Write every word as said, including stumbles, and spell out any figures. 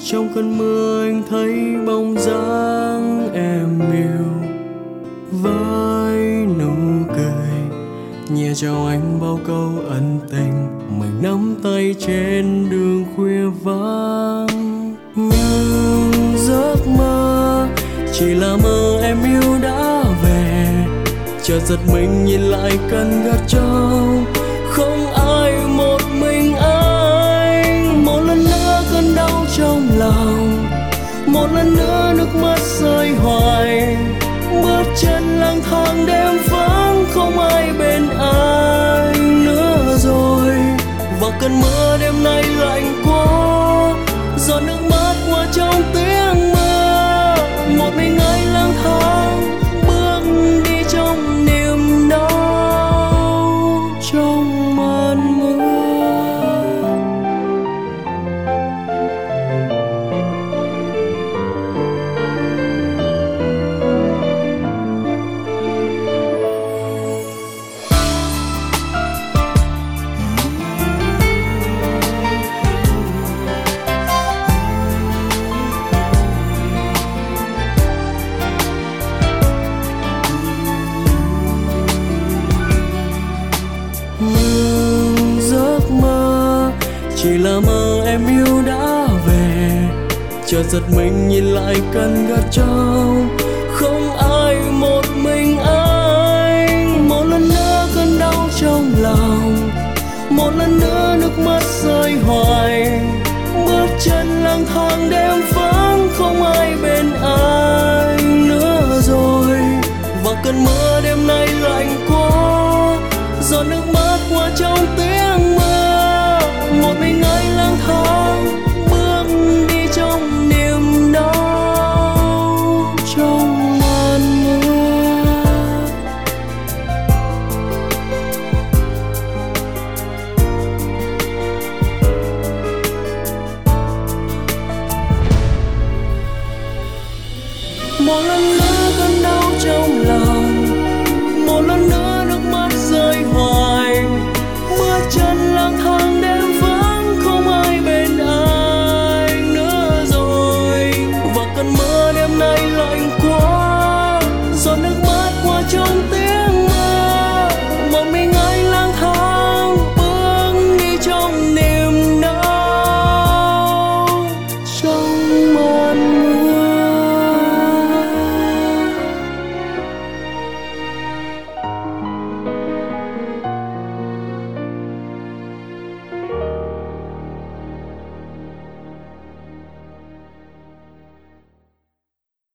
Trong cơn mưa anh thấy bóng dáng em yêu với nụ cười nhẹ chào anh bao câu ân tình. Mình nắm tay trên đường khuya vắng, nhưng giấc mơ chỉ là mơ em yêu đã về. Chợt giật mình nhìn lại căn gác trống, không ai một mình anh. Một lần nữa cơn đau trong lòng, một lần nữa nước mắt rơi hoài. Bước chân lang thang đêm vắng, không ai bên anh nữa rồi. Và cơn mưa đêm nay lạnh quá, giọt nước mắt qua trong tiếng mưa. Một mình anh lang thang bước đi trong niềm đau, trong màn mưa. Nhưng giấc mơ chỉ là mơ em yêu đã về. Chợt giật mình nhìn lại căn gác trống, không ai một mình anh. Một lần nữa cơn đau trong lòng, một lần nữa nước mắt rơi hoài. Bước chân lang thang đêm vắng, không ai bên anh nữa rồi. Và cơn mưa đêm nay lạnh quá, giọt nước mắt qua trong tiếng mưa. Một mình anh lang thang bước đi trong niềm đau, trong màn mưa. Một lần